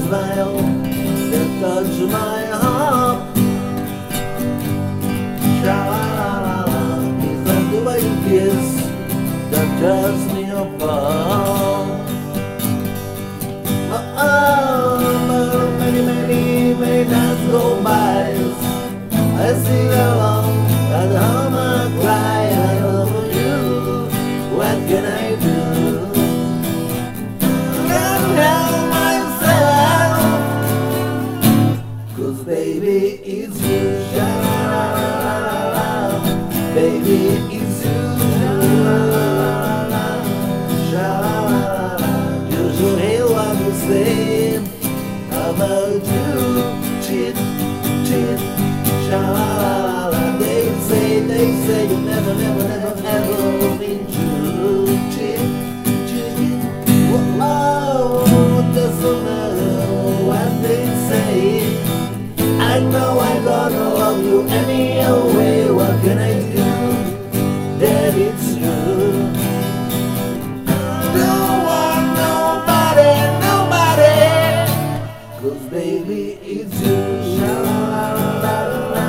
smile that touches my heart. Sha-la-la-la-la, it's like the way you kiss that tears me apart. Many nights go by. I sing along and hum and cry. I love you. What can I do? Can't help myself. 'Cause baby, it's you. Sha-la-la-la-la-la. Baby, it's you. Sha-la-la-la-la-la. Sha-la-la-la-la. You should hear what you say about you. Cheat, cheat. Sha-la-la-la-la. They say you never been true. Cheat, cheat. Whoa, doesn't matter what they say. I know I gotta love you any way. What can I do? That it's you. Don't want nobody. 'Cause baby, it's you. Sha-la-la-la-la-la.